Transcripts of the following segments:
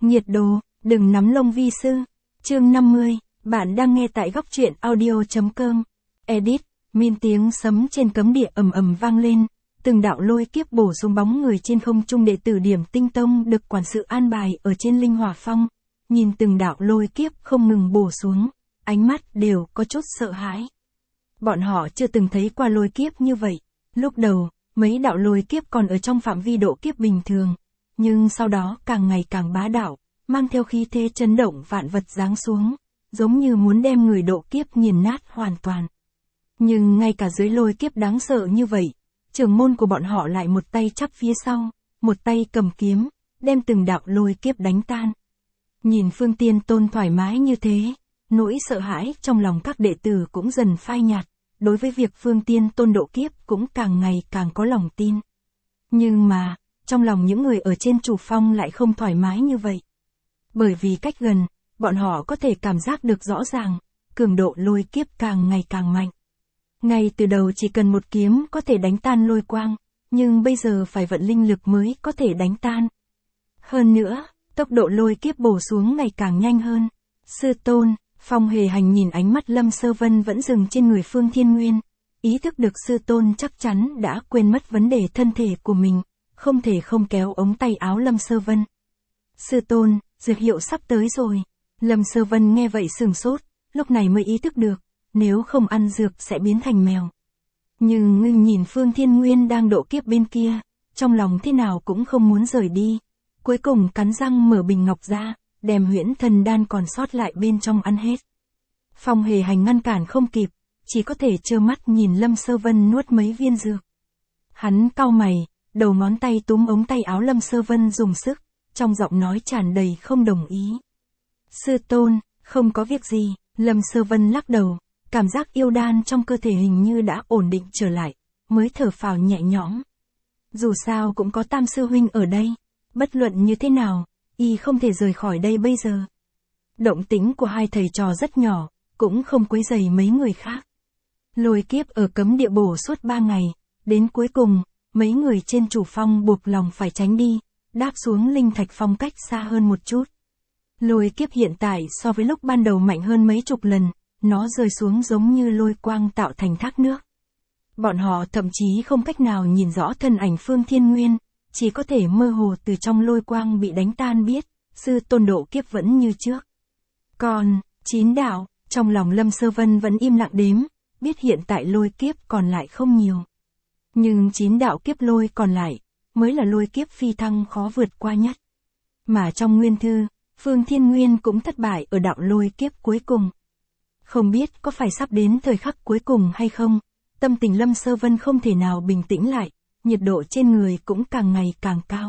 Nhiệt độ, đừng nắm lông vi sư. Chương 50, bạn đang nghe tại góc truyện audio.com. Edit, min tiếng sấm trên cấm địa ầm ầm vang lên, từng đạo lôi kiếp bổ xuống bóng người trên không trung. Đệ tử Điểm Tinh Tông được quản sự an bài ở trên Linh Hỏa Phong, nhìn từng đạo lôi kiếp không ngừng bổ xuống, ánh mắt đều có chút sợ hãi. Bọn họ chưa từng thấy qua lôi kiếp như vậy. Lúc đầu, mấy đạo lôi kiếp còn ở trong phạm vi độ kiếp bình thường, nhưng sau đó càng ngày càng bá đạo, mang theo khí thế chấn động vạn vật giáng xuống, giống như muốn đem người độ kiếp nghiền nát hoàn toàn. Nhưng ngay cả dưới lôi kiếp đáng sợ như vậy, trưởng môn của bọn họ lại một tay chắp phía sau, một tay cầm kiếm, đem từng đạo lôi kiếp đánh tan. Nhìn Phương Tiên Tôn thoải mái như thế, nỗi sợ hãi trong lòng các đệ tử cũng dần phai nhạt, đối với việc Phương Tiên Tôn độ kiếp cũng càng ngày càng có lòng tin. Nhưng mà, trong lòng những người ở trên chủ phong lại không thoải mái như vậy. Bởi vì cách gần, bọn họ có thể cảm giác được rõ ràng, cường độ lôi kiếp càng ngày càng mạnh. Ngay từ đầu chỉ cần một kiếm có thể đánh tan lôi quang, nhưng bây giờ phải vận linh lực mới có thể đánh tan. Hơn nữa, tốc độ lôi kiếp bổ xuống ngày càng nhanh hơn. Sư tôn, Phong Hề Hành nhìn ánh mắt Lâm Sơ Vân vẫn dừng trên người Phương Thiên Nguyên, ý thức được sư tôn chắc chắn đã quên mất vấn đề thân thể của mình, không thể không kéo ống tay áo Lâm Sơ Vân. Sư tôn, dược hiệu sắp tới rồi. Lâm Sơ Vân nghe vậy sửng sốt, lúc này mới ý thức được, nếu không ăn dược sẽ biến thành mèo. Nhưng ngưng nhìn Phương Thiên Nguyên đang độ kiếp bên kia, trong lòng thế nào cũng không muốn rời đi. Cuối cùng cắn răng mở bình ngọc ra, đem huyễn thần đan còn sót lại bên trong ăn hết. Phong Hề Hành ngăn cản không kịp, chỉ có thể trơ mắt nhìn Lâm Sơ Vân nuốt mấy viên dược. Hắn cau mày, đầu ngón tay túm ống tay áo Lâm Sơ Vân dùng sức, trong giọng nói tràn đầy không đồng ý. Sư tôn, không có việc gì. Lâm Sơ Vân lắc đầu, cảm giác yêu đan trong cơ thể hình như đã ổn định trở lại, mới thở phào nhẹ nhõm. Dù sao cũng có Tam sư huynh ở đây, bất luận như thế nào, y không thể rời khỏi đây bây giờ. Động tĩnh của hai thầy trò rất nhỏ, cũng không quấy rầy mấy người khác. Lôi kiếp ở cấm địa bổ suốt 3 ngày, đến cuối cùng, mấy người trên chủ phong buộc lòng phải tránh đi, đáp xuống linh thạch phong cách xa hơn một chút. Lôi kiếp hiện tại so với lúc ban đầu mạnh hơn mấy chục lần, nó rơi xuống giống như lôi quang tạo thành thác nước. Bọn họ thậm chí không cách nào nhìn rõ thân ảnh Phương Thiên Nguyên, chỉ có thể mơ hồ từ trong lôi quang bị đánh tan biết, sư tôn độ kiếp vẫn như trước. Còn, 9 đạo, trong lòng Lâm Sơ Vân vẫn im lặng đếm, biết hiện tại lôi kiếp còn lại không nhiều. Nhưng 9 đạo kiếp lôi còn lại, mới là lôi kiếp phi thăng khó vượt qua nhất. Mà trong nguyên thư, Phương Thiên Nguyên cũng thất bại ở đạo lôi kiếp cuối cùng. Không biết có phải sắp đến thời khắc cuối cùng hay không, tâm tình Lâm Sơ Vân không thể nào bình tĩnh lại, nhiệt độ trên người cũng càng ngày càng cao.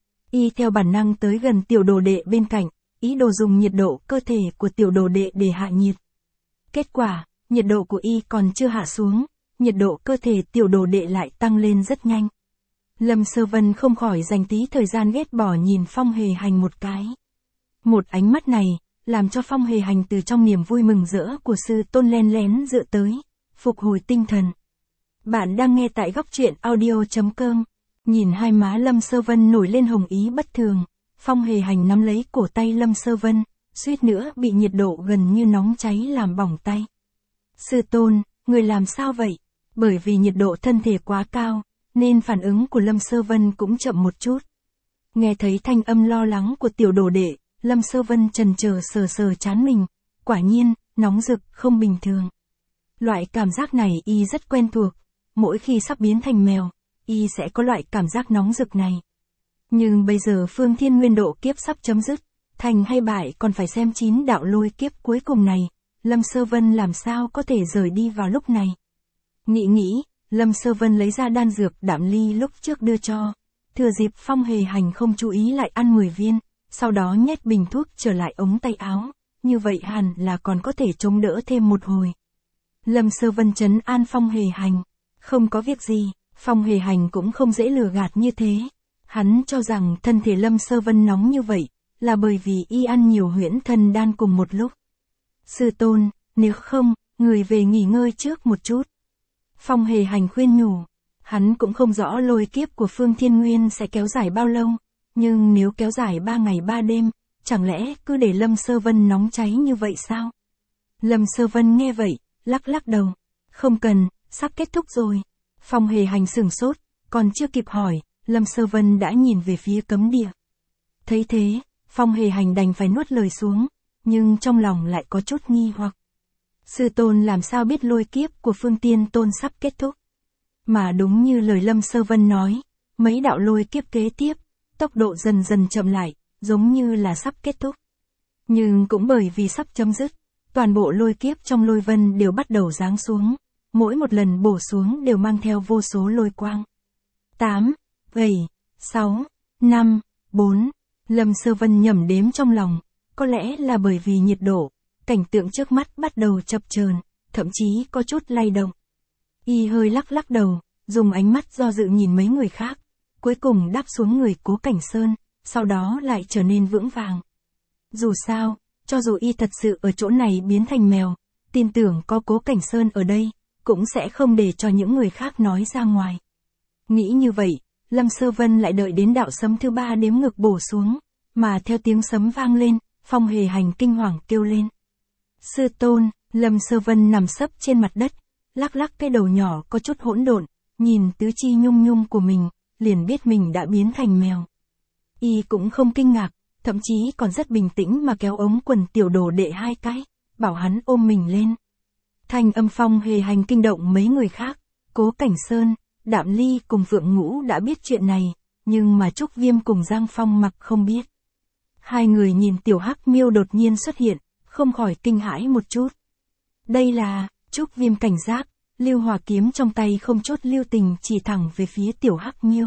Y theo bản năng tới gần tiểu đồ đệ bên cạnh, ý đồ dùng nhiệt độ cơ thể của tiểu đồ đệ để hạ nhiệt. Kết quả, nhiệt độ của y còn chưa hạ xuống, nhiệt độ cơ thể tiểu đồ đệ lại tăng lên rất nhanh. Lâm Sơ Vân không khỏi dành tí thời gian ghét bỏ nhìn Phong Hề Hành một cái. Một ánh mắt này, làm cho Phong Hề Hành từ trong niềm vui mừng rỡ của sư tôn len lén dựa tới, phục hồi tinh thần. Bạn đang nghe tại góc truyện audio.com. Nhìn hai má Lâm Sơ Vân nổi lên hồng ý bất thường, Phong Hề Hành nắm lấy cổ tay Lâm Sơ Vân, suýt nữa bị nhiệt độ gần như nóng cháy làm bỏng tay. Sư tôn, người làm sao vậy? Bởi vì nhiệt độ thân thể quá cao, nên phản ứng của Lâm Sơ Vân cũng chậm một chút. Nghe thấy thanh âm lo lắng của tiểu đồ đệ, Lâm Sơ Vân chần chờ sờ sờ trán mình, quả nhiên, nóng rực không bình thường. Loại cảm giác này y rất quen thuộc, mỗi khi sắp biến thành mèo, y sẽ có loại cảm giác nóng rực này. Nhưng bây giờ Phương Thiên Nguyên độ kiếp sắp chấm dứt, thành hay bại còn phải xem 9 đạo lôi kiếp cuối cùng này, Lâm Sơ Vân làm sao có thể rời đi vào lúc này. Nghĩ, Lâm Sơ Vân lấy ra đan dược Đạm Ly lúc trước đưa cho, thừa dịp Phong Hề Hành không chú ý lại ăn 10 viên, sau đó nhét bình thuốc trở lại ống tay áo, như vậy hẳn là còn có thể chống đỡ thêm một hồi. Lâm Sơ Vân trấn an Phong Hề Hành, không có việc gì, Phong Hề Hành cũng không dễ lừa gạt như thế. Hắn cho rằng thân thể Lâm Sơ Vân nóng như vậy, là bởi vì y ăn nhiều huyễn thần đan cùng một lúc. Sư tôn, nếu không, người về nghỉ ngơi trước một chút. Phong Hề Hành khuyên nhủ, hắn cũng không rõ lôi kiếp của Phương Thiên Nguyên sẽ kéo dài bao lâu, nhưng nếu kéo dài 3 ngày 3 đêm, chẳng lẽ cứ để Lâm Sơ Vân nóng cháy như vậy sao? Lâm Sơ Vân nghe vậy, lắc lắc đầu. Không cần, sắp kết thúc rồi. Phong Hề Hành sửng sốt, còn chưa kịp hỏi, Lâm Sơ Vân đã nhìn về phía cấm địa. Thấy thế, Phong Hề Hành đành phải nuốt lời xuống, nhưng trong lòng lại có chút nghi hoặc. Sư tôn làm sao biết lôi kiếp của Phương Tiên Tôn sắp kết thúc? Mà đúng như lời Lâm Sơ Vân nói, mấy đạo lôi kiếp kế tiếp, tốc độ dần dần chậm lại, giống như là sắp kết thúc. Nhưng cũng bởi vì sắp chấm dứt, toàn bộ lôi kiếp trong lôi vân đều bắt đầu giáng xuống, mỗi một lần bổ xuống đều mang theo vô số lôi quang. 8, 7, 6, 5, 4, Lâm Sơ Vân nhẩm đếm trong lòng, có lẽ là bởi vì nhiệt độ, cảnh tượng trước mắt bắt đầu chập chờn, thậm chí có chút lay động. Y hơi lắc lắc đầu, dùng ánh mắt do dự nhìn mấy người khác, cuối cùng đáp xuống người Cố Cảnh Sơn, sau đó lại trở nên vững vàng. Dù sao, cho dù y thật sự ở chỗ này biến thành mèo, tin tưởng có Cố Cảnh Sơn ở đây, cũng sẽ không để cho những người khác nói ra ngoài. Nghĩ như vậy, Lâm Sơ Vân lại đợi đến đạo sấm thứ 3 đếm ngược bổ xuống, mà theo tiếng sấm vang lên, Phong Hề Hành kinh hoàng kêu lên. Sư tôn, Lâm Sơ Vân nằm sấp trên mặt đất, lắc lắc cái đầu nhỏ có chút hỗn độn, nhìn tứ chi nhung nhung của mình, liền biết mình đã biến thành mèo. Y cũng không kinh ngạc, thậm chí còn rất bình tĩnh mà kéo ống quần tiểu đồ đệ 2 cái, bảo hắn ôm mình lên. Thanh âm Phong Hề Hành kinh động mấy người khác, Cố Cảnh Sơn, Đạm Ly cùng Phượng Ngũ đã biết chuyện này, nhưng mà Trúc Viêm cùng Giang Phong Mặc không biết. Hai người nhìn tiểu hắc miêu đột nhiên xuất hiện, không khỏi kinh hãi một chút. Đây là, Trúc Viêm cảnh giác, lưu hỏa kiếm trong tay không chốt lưu tình chỉ thẳng về phía tiểu hắc miêu.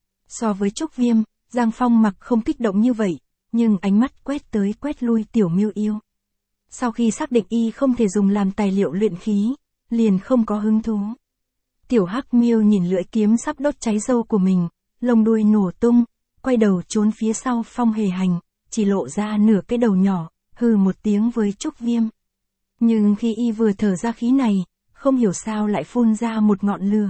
So với Trúc Viêm, Giang Phong Mặc không kích động như vậy, nhưng ánh mắt quét tới quét lui tiểu miêu yêu. Sau khi xác định y không thể dùng làm tài liệu luyện khí, liền không có hứng thú. Tiểu hắc miêu nhìn lưỡi kiếm sắp đốt cháy râu của mình, lông đuôi nổ tung, quay đầu trốn phía sau Phong Hề Hành, chỉ lộ ra nửa cái đầu nhỏ, hừ một tiếng với Trúc Viêm. Nhưng khi y vừa thở ra khí này, không hiểu sao lại phun ra một ngọn lửa.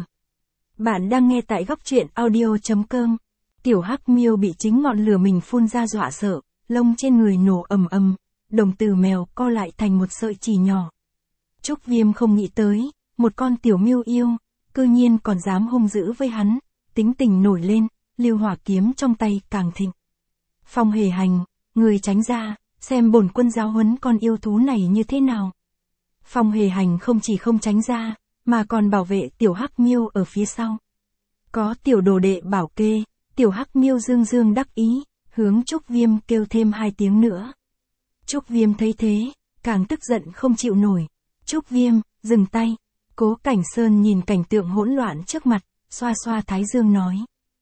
Bạn đang nghe tại góc truyện audio.com. Tiểu hắc miêu bị chính ngọn lửa mình phun ra dọa sợ, lông trên người nổ ầm ầm, đồng tử mèo co lại thành một sợi chỉ nhỏ. Trúc Viêm không nghĩ tới, một con tiểu miêu yêu, cư nhiên còn dám hung dữ với hắn, tính tình nổi lên, lưu hỏa kiếm trong tay càng thịnh. Phong Hề Hành, người tránh ra, xem bổn quân giáo huấn con yêu thú này như thế nào. Phong Hề Hành không chỉ không tránh ra, mà còn bảo vệ tiểu hắc miêu ở phía sau. Có tiểu đồ đệ bảo kê, tiểu hắc miêu dương dương đắc ý, hướng Trúc Viêm kêu thêm 2 tiếng nữa. Trúc Viêm thấy thế, càng tức giận không chịu nổi. Trúc Viêm, dừng tay. Cố Cảnh Sơn nhìn cảnh tượng hỗn loạn trước mặt, xoa xoa thái dương nói.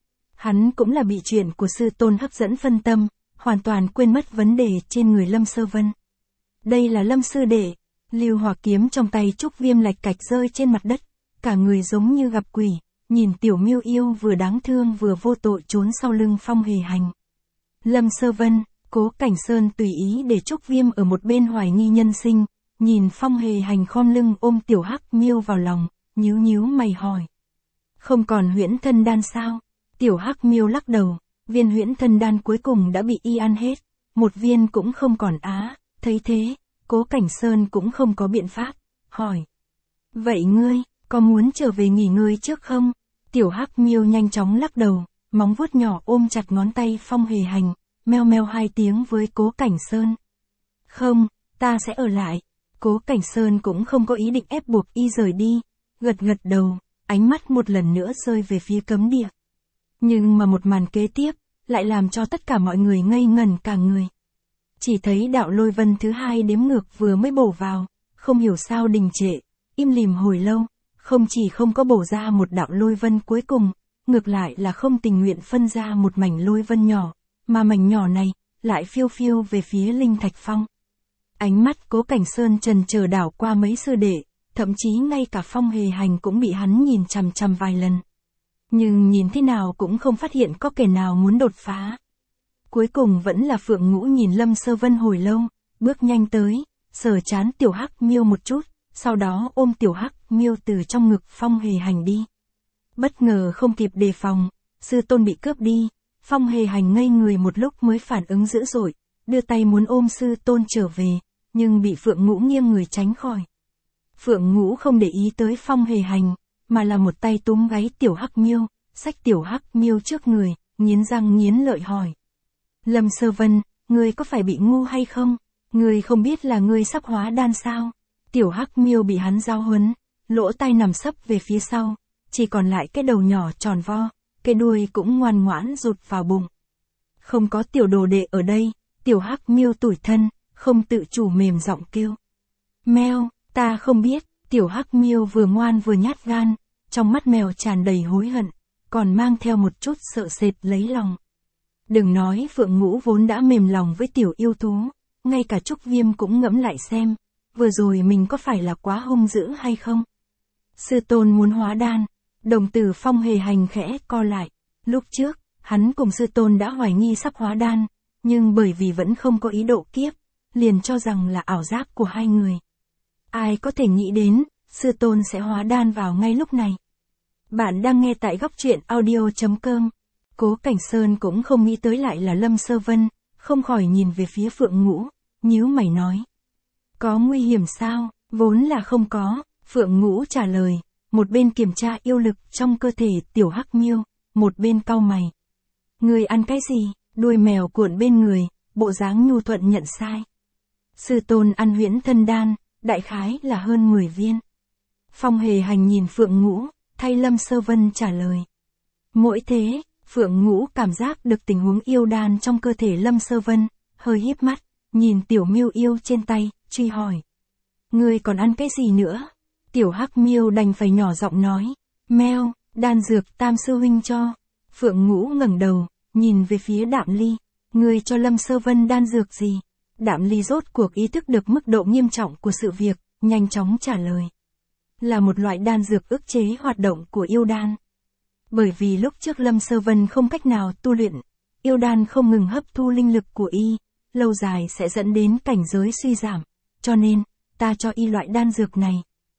Hắn cũng là bị chuyện của sư tôn hấp dẫn phân tâm, hoàn toàn quên mất vấn đề trên người Lâm Sơ Vân. Đây là Lâm sư đệ. Lưu hỏa kiếm trong tay Trúc Viêm lạch cạch rơi trên mặt đất, cả người giống như gặp quỷ, nhìn tiểu miêu yêu vừa đáng thương vừa vô tội trốn sau lưng Phong Hề Hành. Lâm Sơ Vân, Cố Cảnh Sơn tùy ý để Trúc Viêm ở một bên hoài nghi nhân sinh, nhìn Phong Hề Hành khom lưng ôm tiểu hắc miêu vào lòng, nhíu nhíu mày hỏi. Không còn huyễn thân đan sao? Tiểu hắc miêu lắc đầu, viên huyễn thân đan cuối cùng đã bị y ăn hết, một viên cũng không còn á, thấy thế, Cố Cảnh Sơn cũng không có biện pháp, hỏi. Vậy ngươi, có muốn trở về nghỉ ngơi trước không? Tiểu hắc miêu nhanh chóng lắc đầu, móng vuốt nhỏ ôm chặt ngón tay Phong Hề Hành, meo meo 2 tiếng với Cố Cảnh Sơn. Không, ta sẽ ở lại. Cố Cảnh Sơn cũng không có ý định ép buộc y rời đi, gật gật đầu, ánh mắt một lần nữa rơi về phía cấm địa. Nhưng mà một màn kế tiếp, lại làm cho tất cả mọi người ngây ngẩn cả người. Chỉ thấy đạo lôi vân thứ 2 đếm ngược vừa mới bổ vào, không hiểu sao đình trệ, im lìm hồi lâu, không chỉ không có bổ ra một đạo lôi vân cuối cùng, ngược lại là không tình nguyện phân ra một mảnh lôi vân nhỏ, mà mảnh nhỏ này, lại phiêu phiêu về phía Linh Thạch Phong. Ánh mắt Cố Cảnh Sơn trần chờ đảo qua mấy sư đệ, thậm chí ngay cả Phong Hề Hành cũng bị hắn nhìn chằm chằm vài lần. Nhưng nhìn thế nào cũng không phát hiện có kẻ nào muốn đột phá. Cuối cùng vẫn là Phượng Ngũ nhìn Lâm Sơ Vân hồi lâu, bước nhanh tới, sờ trán tiểu hắc miêu một chút, sau đó ôm tiểu hắc miêu từ trong ngực Phong Hề Hành đi. Bất ngờ không kịp đề phòng, sư tôn bị cướp đi, Phong Hề Hành ngây người một lúc mới phản ứng dữ dội, đưa tay muốn ôm sư tôn trở về, nhưng bị Phượng Ngũ nghiêng người tránh khỏi. Phượng Ngũ không để ý tới Phong Hề Hành, mà là một tay túm gáy Tiểu Hắc Miêu, xách Tiểu Hắc Miêu trước người, nghiến răng nghiến lợi hỏi. Lâm Sơ Vân, ngươi có phải bị ngu hay không? Ngươi không biết là ngươi sắp hóa đan sao? Tiểu Hắc Miêu bị hắn giao huấn, lỗ tai nằm sấp về phía sau, chỉ còn lại cái đầu nhỏ tròn vo, cái đuôi cũng ngoan ngoãn rụt vào bụng. Không có tiểu đồ đệ ở đây, Tiểu Hắc Miêu tủi thân, không tự chủ mềm giọng kêu. Meo, ta không biết, Tiểu Hắc Miêu vừa ngoan vừa nhát gan, trong mắt mèo tràn đầy hối hận, còn mang theo một chút sợ sệt lấy lòng. Đừng nói Phượng Ngũ vốn đã mềm lòng với tiểu yêu thú, ngay cả Trúc Viêm cũng ngẫm lại xem, vừa rồi mình có phải là quá hung dữ hay không? Sư tôn muốn hóa đan, đồng tử Phong Hề Hành khẽ co lại, lúc trước, hắn cùng sư tôn đã hoài nghi sắp hóa đan, nhưng bởi vì vẫn không có ý độ kiếp, liền cho rằng là ảo giác của hai người. Ai có thể nghĩ đến, sư tôn sẽ hóa đan vào ngay lúc này. Bạn đang nghe tại góc truyện audio.com. Cố Cảnh Sơn cũng không nghĩ tới lại là Lâm Sơ Vân, không khỏi nhìn về phía Phượng Ngũ, nhíu mày nói. Có nguy hiểm sao? Vốn là không có, Phượng Ngũ trả lời, một bên kiểm tra yêu lực trong cơ thể Tiểu Hắc Miêu, một bên cau mày. Người ăn cái gì? Đuôi mèo cuộn bên người, bộ dáng nhu thuận nhận sai. Sư tôn ăn huyễn thân đan, đại khái là hơn 10 viên. Phong Hề Hành nhìn Phượng Ngũ, thay Lâm Sơ Vân trả lời. Mỗi thế, Phượng Ngũ cảm giác được tình huống yêu đan trong cơ thể Lâm Sơ Vân, hơi híp mắt, nhìn Tiểu Miêu yêu trên tay, truy hỏi. Ngươi còn ăn cái gì nữa? Tiểu Hắc Miêu đành phải nhỏ giọng nói. Meo, đan dược Tam sư huynh cho. Phượng Ngũ ngẩng đầu, nhìn về phía Đạm Ly. Ngươi cho Lâm Sơ Vân đan dược gì? Đạm Ly rốt cuộc ý thức được mức độ nghiêm trọng của sự việc, nhanh chóng trả lời. Là một loại đan dược ức chế hoạt động của yêu đan. Bởi vì lúc trước Lâm Sơ Vân không cách nào tu luyện, yêu đan không ngừng hấp thu linh lực của y, lâu dài sẽ dẫn đến cảnh giới suy giảm, cho nên, ta cho y loại đan dược này.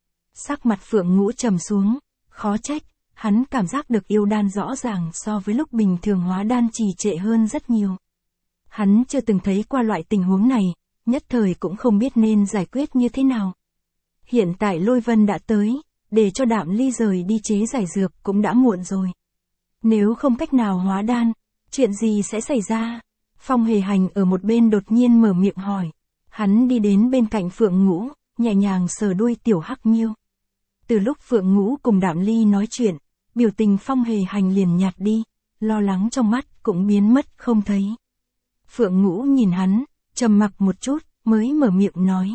Sắc mặt Phượng Ngũ trầm xuống, khó trách, hắn cảm giác được yêu đan rõ ràng so với lúc bình thường hóa đan trì trệ hơn rất nhiều. Hắn chưa từng thấy qua loại tình huống này, nhất thời cũng không biết nên giải quyết như thế nào. Hiện tại Lôi Vân đã tới, để cho Đạm Ly rời đi chế giải dược cũng đã muộn rồi. Nếu không cách nào hóa đan, chuyện gì sẽ xảy ra? Phong Hề Hành ở một bên đột nhiên mở miệng hỏi. Hắn đi đến bên cạnh Phượng Ngũ, nhẹ nhàng sờ đuôi Tiểu Hắc Miêu. Từ lúc Phượng Ngũ cùng Đạm Ly nói chuyện, biểu tình Phong Hề Hành liền nhạt đi, lo lắng trong mắt cũng biến mất không thấy. Phượng Ngũ nhìn hắn, trầm mặc một chút, mới mở miệng nói.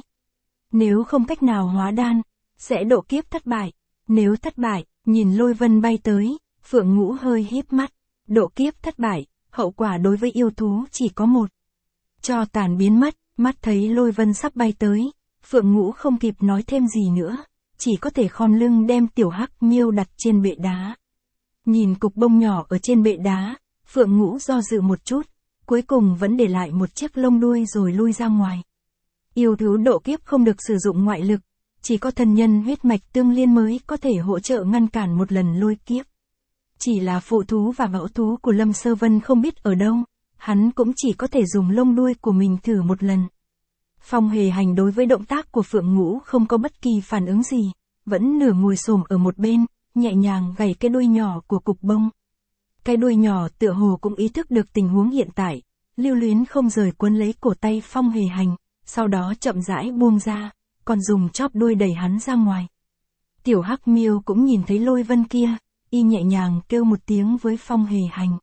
Nếu không cách nào hóa đan, sẽ độ kiếp thất bại. Nếu thất bại, nhìn Lôi Vân bay tới, Phượng Ngũ hơi híp mắt. Độ kiếp thất bại, hậu quả đối với yêu thú chỉ có một. Cho tàn biến mất, mắt thấy Lôi Vân sắp bay tới, Phượng Ngũ không kịp nói thêm gì nữa, chỉ có thể khom lưng đem Tiểu Hắc Miêu đặt trên bệ đá. Nhìn cục bông nhỏ ở trên bệ đá, Phượng Ngũ do dự một chút, cuối cùng vẫn để lại một chiếc lông đuôi rồi lui ra ngoài. Yêu thú độ kiếp không được sử dụng ngoại lực, chỉ có thần nhân huyết mạch tương liên mới có thể hỗ trợ ngăn cản một lần lôi kiếp. Chỉ là phụ thú và mẫu thú của Lâm Sơ Vân không biết ở đâu, hắn cũng chỉ có thể dùng lông đuôi của mình thử một lần. Phong Hề Hành đối với động tác của Phượng Ngũ không có bất kỳ phản ứng gì, vẫn nửa ngồi xổm ở một bên, nhẹ nhàng gảy cái đuôi nhỏ của cục bông. Cái đuôi nhỏ tựa hồ cũng ý thức được tình huống hiện tại, lưu luyến không rời cuốn lấy cổ tay Phong Hề Hành, sau đó chậm rãi buông ra, còn dùng chóp đuôi đẩy hắn ra ngoài. Tiểu Hắc Miêu cũng nhìn thấy Lôi Vân kia, y nhẹ nhàng kêu một tiếng với Phong Hề Hành.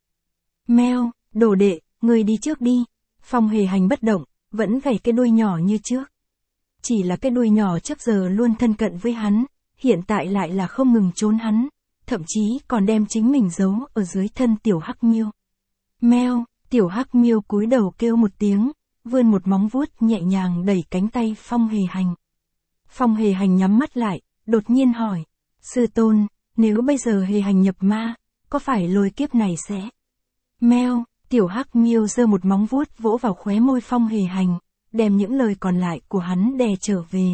Meo, đồ đệ, người đi trước đi. Phong Hề Hành bất động, vẫn gảy cái đuôi nhỏ như trước. Chỉ là cái đuôi nhỏ trước giờ luôn thân cận với hắn, hiện tại lại là không ngừng trốn hắn, thậm chí còn đem chính mình giấu ở dưới thân Tiểu Hắc Miêu. Meo, Tiểu Hắc Miêu cúi đầu kêu một tiếng, vươn một móng vuốt nhẹ nhàng đẩy cánh tay Phong Hề Hành. Phong Hề Hành nhắm mắt lại, đột nhiên hỏi, sư tôn, nếu bây giờ Hề Hành nhập ma, có phải lôi kiếp này sẽ... Meo, Tiểu Hắc Miêu giơ một móng vuốt vỗ vào khóe môi Phong Hề Hành, đem những lời còn lại của hắn đè trở về.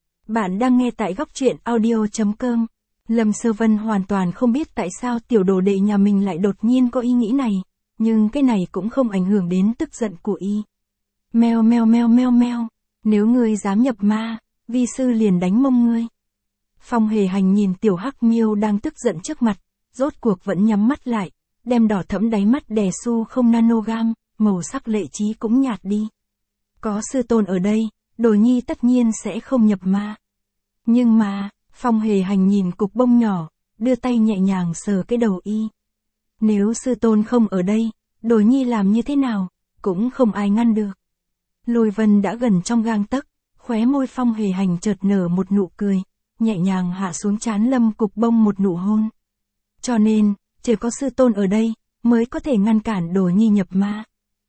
Bạn đang nghe tại góc truyện audio.com. Lâm Sơ Vân hoàn toàn không biết tại sao tiểu đồ đệ nhà mình lại đột nhiên có ý nghĩ này, nhưng cái này cũng không ảnh hưởng đến tức giận của y. Meo meo meo meo meo, nếu ngươi dám nhập ma, vi sư liền đánh mông ngươi. Phong Hề Hành nhìn tiểu hắc miêu đang tức giận trước mặt, rốt cuộc vẫn nhắm mắt lại, đem đỏ thẫm đáy mắt đè su không nanogam, màu sắc lệ trí cũng nhạt đi. Có sư tôn ở đây, Đồ Nhi tất nhiên sẽ không nhập ma. Nhưng mà, Phong Hề Hành nhìn cục bông nhỏ, đưa tay nhẹ nhàng sờ cái đầu y. Nếu sư tôn không ở đây, Đồ Nhi làm như thế nào, cũng không ai ngăn được. Lôi Vân đã gần trong gang tấc, khóe môi Phong Hề Hành chợt nở một nụ cười, nhẹ nhàng hạ xuống trán Lâm Cục Bông một nụ hôn. Cho nên, chỉ có sư tôn ở đây, mới có thể ngăn cản Đồ Nhi nhập ma.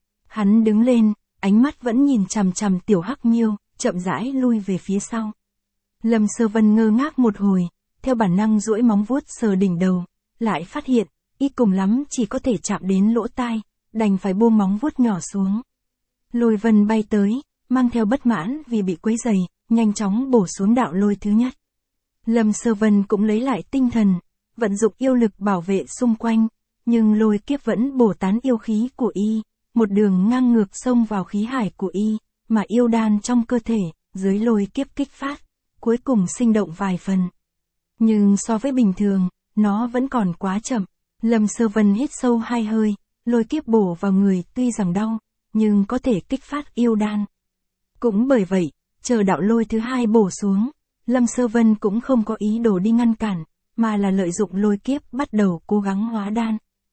Hắn đứng lên, ánh mắt vẫn nhìn chằm chằm tiểu hắc miêu, chậm rãi lui về phía sau. Lâm Sơ Vân ngơ ngác một hồi, theo bản năng duỗi móng vuốt sờ đỉnh đầu, lại phát hiện, y cùng lắm chỉ có thể chạm đến lỗ tai, đành phải buông móng vuốt nhỏ xuống. Lôi Vân bay tới, mang theo bất mãn vì bị quấy rầy, nhanh chóng bổ xuống đạo lôi thứ nhất. Lâm Sơ Vân cũng lấy lại tinh thần, vận dụng yêu lực bảo vệ xung quanh, nhưng lôi kiếp vẫn bổ tán yêu khí của y, một đường ngang ngược xông vào khí hải của y, mà yêu đan trong cơ thể, dưới lôi kiếp kích phát, cuối cùng sinh động vài phần. Nhưng so với bình thường, nó vẫn còn quá chậm. Lâm Sơ Vân hít sâu 2 hơi, lôi kiếp bổ vào người tuy rằng đau, nhưng có thể kích phát yêu đan. Cũng bởi vậy, chờ đạo lôi thứ 2 bổ xuống, Lâm Sơ Vân cũng không có ý đồ đi ngăn cản, mà là lợi dụng lôi kiếp bắt đầu cố gắng hóa đan.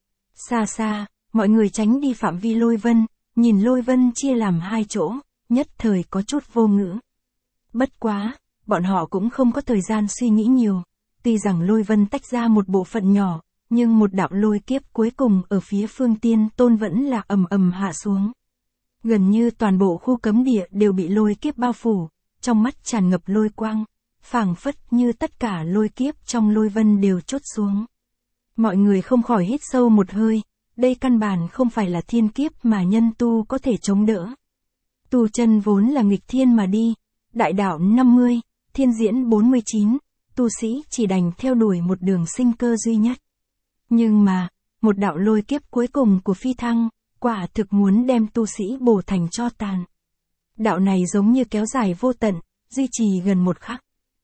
Xa xa, mọi người tránh đi phạm vi Lôi Vân, nhìn Lôi Vân chia làm 2 chỗ, nhất thời có chút vô ngữ. Bất quá, bọn họ cũng không có thời gian suy nghĩ nhiều, tuy rằng Lôi Vân tách ra một bộ phận nhỏ, nhưng một đạo lôi kiếp cuối cùng ở phía Phương Tiên Tôn vẫn là ầm ầm hạ xuống. Gần như toàn bộ khu cấm địa đều bị lôi kiếp bao phủ, trong mắt tràn ngập lôi quang, phảng phất như tất cả lôi kiếp trong Lôi Vân đều trút xuống. Mọi người không khỏi hít sâu một hơi, đây căn bản không phải là thiên kiếp mà nhân tu có thể chống đỡ. Tu chân vốn là nghịch thiên mà đi, đại đạo 50, thiên diễn 49, tu sĩ chỉ đành theo đuổi một đường sinh cơ duy nhất. Nhưng mà, một đạo lôi kiếp cuối cùng của phi thăng, quả thực muốn đem tu sĩ bổ thành tro tàn. Đạo này giống như kéo dài vô tận, duy trì gần 1 khắc.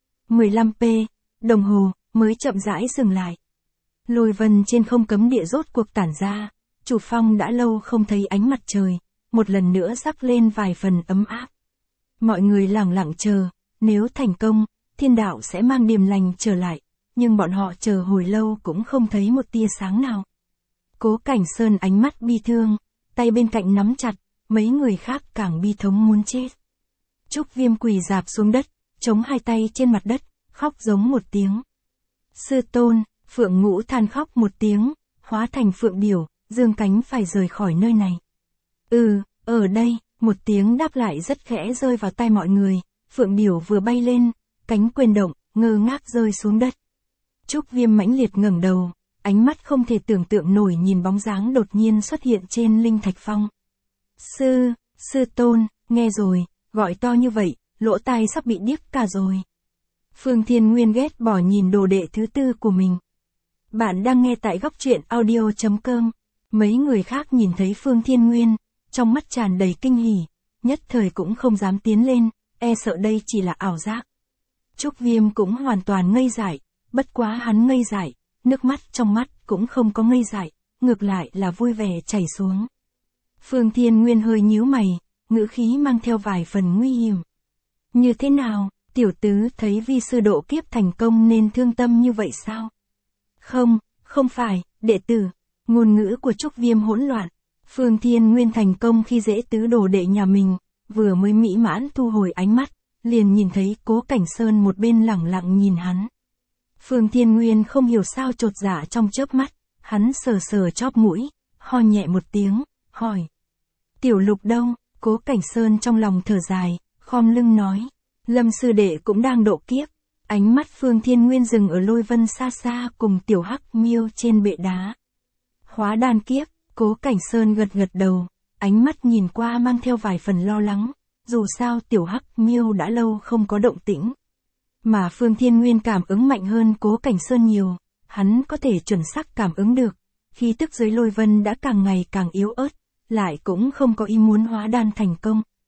15p, đồng hồ, mới chậm rãi dừng lại. Lôi vân trên không cấm địa rốt cuộc tản ra, chủ phong đã lâu không thấy ánh mặt trời, một lần nữa rắc lên vài phần ấm áp. Mọi người lặng lặng chờ, nếu thành công, thiên đạo sẽ mang điềm lành trở lại, nhưng bọn họ chờ hồi lâu cũng không thấy một tia sáng nào. Cố Cảnh Sơn ánh mắt bi thương, tay bên cạnh nắm chặt, mấy người khác càng bi thống muốn chết. Trúc Viêm quỳ rạp xuống đất, chống 2 tay trên mặt đất, khóc giống một tiếng. Sư tôn, Phượng Ngũ than khóc một tiếng, hóa thành phượng điểu, dương cánh phải rời khỏi nơi này. Ở đây, một tiếng đáp lại rất khẽ rơi vào tai mọi người, phượng điểu vừa bay lên, cánh quyền động, ngơ ngác rơi xuống đất. Trúc Viêm mãnh liệt ngẩng đầu, ánh mắt không thể tưởng tượng nổi nhìn bóng dáng đột nhiên xuất hiện trên linh thạch phong. Sư tôn, nghe rồi, gọi to như vậy, lỗ tai sắp bị điếc cả rồi. Phương Thiên Nguyên ghét bỏ nhìn đồ đệ thứ 4 của mình. Bạn đang nghe tại góc truyện audio.com. Mấy người khác nhìn thấy Phương Thiên Nguyên, trong mắt tràn đầy kinh hỉ, nhất thời cũng không dám tiến lên, e sợ đây chỉ là ảo giác. Trúc Viêm cũng hoàn toàn ngây dại, bất quá hắn ngây dại, nước mắt trong mắt cũng không có ngây dại, ngược lại là vui vẻ chảy xuống. Phương Thiên Nguyên hơi nhíu mày, ngữ khí mang theo vài phần nguy hiểm. Như thế nào, tiểu tứ thấy vi sư độ kiếp thành công nên thương tâm như vậy sao? Không phải, đệ tử. Ngôn ngữ của Trúc Viêm hỗn loạn. Phương Thiên Nguyên thành công khi dễ tứ đồ đệ nhà mình, vừa mới mỹ mãn thu hồi ánh mắt, liền nhìn thấy Cố Cảnh Sơn một bên lẳng lặng nhìn hắn. Phương Thiên Nguyên không hiểu sao chột dạ trong chớp mắt, hắn sờ sờ chóp mũi, ho nhẹ một tiếng, hỏi. Tiểu Lục đâu? Cố Cảnh Sơn trong lòng thở dài, khom lưng nói. Lâm sư đệ cũng đang độ kiếp. Ánh mắt Phương Thiên Nguyên dừng ở Lôi Vân xa xa cùng tiểu hắc miêu trên bệ đá. Hóa đan kiếp, Cố Cảnh Sơn gật gật đầu, ánh mắt nhìn qua mang theo vài phần lo lắng, dù sao tiểu hắc miêu đã lâu không có động tĩnh. Mà Phương Thiên Nguyên cảm ứng mạnh hơn Cố Cảnh Sơn nhiều, hắn có thể chuẩn xác cảm ứng được, khí tức dưới Lôi Vân đã càng ngày càng yếu ớt, lại cũng không có ý muốn hóa đan thành công,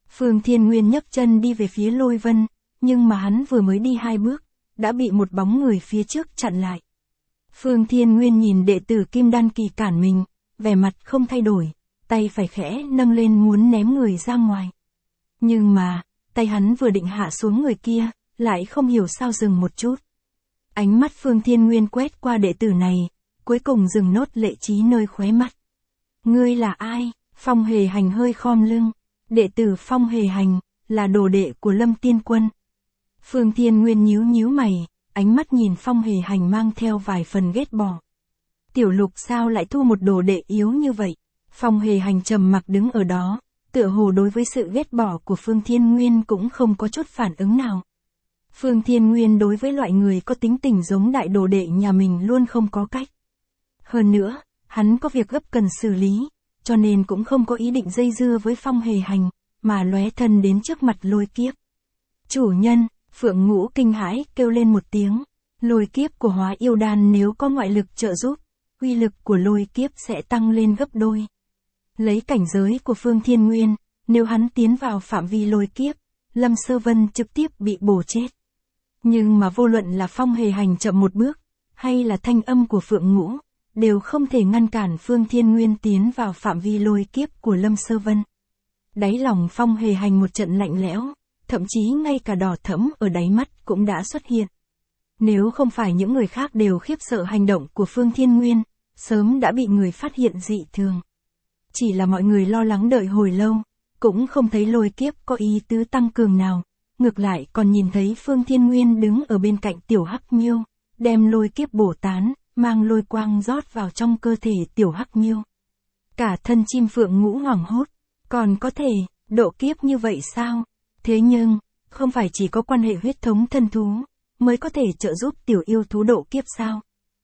Phương Thiên Nguyên nhấc chân đi về phía Lôi Vân, nhưng mà hắn vừa mới đi 2 bước, đã bị một bóng người phía trước chặn lại. Phương Thiên Nguyên nhìn đệ tử Kim Đan Kỳ cản mình, vẻ mặt không thay đổi, tay phải khẽ nâng lên muốn ném người ra ngoài. Nhưng mà, tay hắn vừa định hạ xuống người kia, lại không hiểu sao dừng một chút. Ánh mắt Phương Thiên Nguyên quét qua đệ tử này, cuối cùng dừng nốt lệ trí nơi khóe mắt. Ngươi là ai? Phong Hề Hành hơi khom lưng. Đệ tử Phong Hề Hành, là đồ đệ của Lâm Tiên Quân. Phương Thiên Nguyên nhíu nhíu mày, ánh mắt nhìn Phong Hề Hành mang theo vài phần ghét bỏ. Tiểu Lục sao lại thu một đồ đệ yếu như vậy? Phong Hề Hành trầm mặc đứng ở đó, tựa hồ đối với sự ghét bỏ của Phương Thiên Nguyên cũng không có chút phản ứng nào. Phương Thiên Nguyên đối với loại người có tính tình giống đại đồ đệ nhà mình luôn không có cách. Hơn nữa, hắn có việc gấp cần xử lý, cho nên cũng không có ý định dây dưa với Phong Hề Hành, mà lóe thân đến trước mặt Lôi Kiếp. Chủ nhân, Phượng Ngũ kinh hãi kêu lên một tiếng. Lôi Kiếp của Hóa Yêu Đan nếu có ngoại lực trợ giúp, uy lực của Lôi Kiếp sẽ tăng lên gấp đôi. Lấy cảnh giới của Phương Thiên Nguyên, nếu hắn tiến vào phạm vi Lôi Kiếp, Lâm Sơ Vân trực tiếp bị bổ chết. Nhưng mà vô luận là Phong Hề Hành chậm một bước, hay là thanh âm của Phượng Ngũ, đều không thể ngăn cản Phương Thiên Nguyên tiến vào phạm vi Lôi Kiếp của Lâm Sơ Vân. Đáy lòng Phong Hề Hành một trận lạnh lẽo, thậm chí ngay cả đỏ thẫm ở đáy mắt cũng đã xuất hiện. Nếu không phải những người khác đều khiếp sợ hành động của Phương Thiên Nguyên, sớm đã bị người phát hiện dị thường. Chỉ là mọi người lo lắng đợi hồi lâu, cũng không thấy Lôi Kiếp có ý tứ tăng cường nào, ngược lại còn nhìn thấy Phương Thiên Nguyên đứng ở bên cạnh Tiểu Hắc Miêu, đem Lôi Kiếp bổ tán, mang lôi quang rót vào trong cơ thể Tiểu Hắc Miêu. Cả thân chim Phượng Ngũ hoảng hốt, còn có thể, độ kiếp như vậy sao? Thế nhưng, không phải chỉ có quan hệ huyết thống thân thú, mới có thể trợ giúp tiểu yêu thú độ kiếp sao?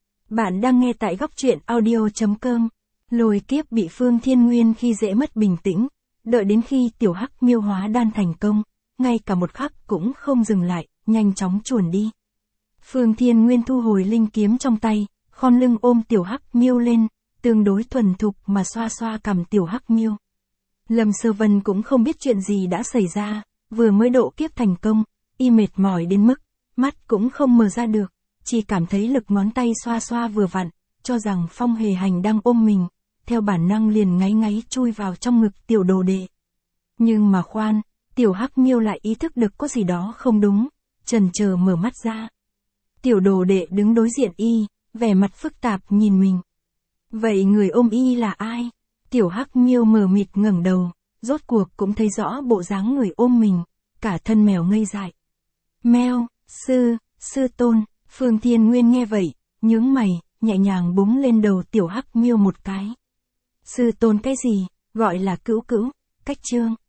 Bạn đang nghe tại góc truyện audio.com. Lôi Kiếp bị Phương Thiên Nguyên khi dễ mất bình tĩnh, đợi đến khi Tiểu Hắc Miêu hóa đan thành công, ngay cả một khắc cũng không dừng lại, nhanh chóng chuồn đi. Phương Thiên Nguyên thu hồi linh kiếm trong tay, khom lưng ôm Tiểu Hắc Miêu lên, tương đối thuần thục mà xoa xoa cằm Tiểu Hắc Miêu. Lâm Sơ Vân cũng không biết chuyện gì đã xảy ra, vừa mới độ kiếp thành công, y mệt mỏi đến mức, mắt cũng không mở ra được, chỉ cảm thấy lực ngón tay xoa xoa vừa vặn, cho rằng Phong Hề Hành đang ôm mình, theo bản năng liền ngáy ngáy chui vào trong ngực tiểu đồ đệ. Nhưng mà khoan, Tiểu Hắc Miêu lại ý thức được có gì đó không đúng, chần chờ mở mắt ra. Tiểu đồ đệ đứng đối diện y, vẻ mặt phức tạp nhìn mình. Vậy người ôm y là ai? Tiểu Hắc Miêu mờ mịt ngẩng đầu, rốt cuộc cũng thấy rõ bộ dáng người ôm mình, cả thân mèo ngây dại. Mèo, sư tôn. Phương Thiên Nguyên nghe vậy, nhướng mày, nhẹ nhàng búng lên đầu Tiểu Hắc Miêu một cái. Sư tôn cái gì, gọi là cữu cữu, cách chương.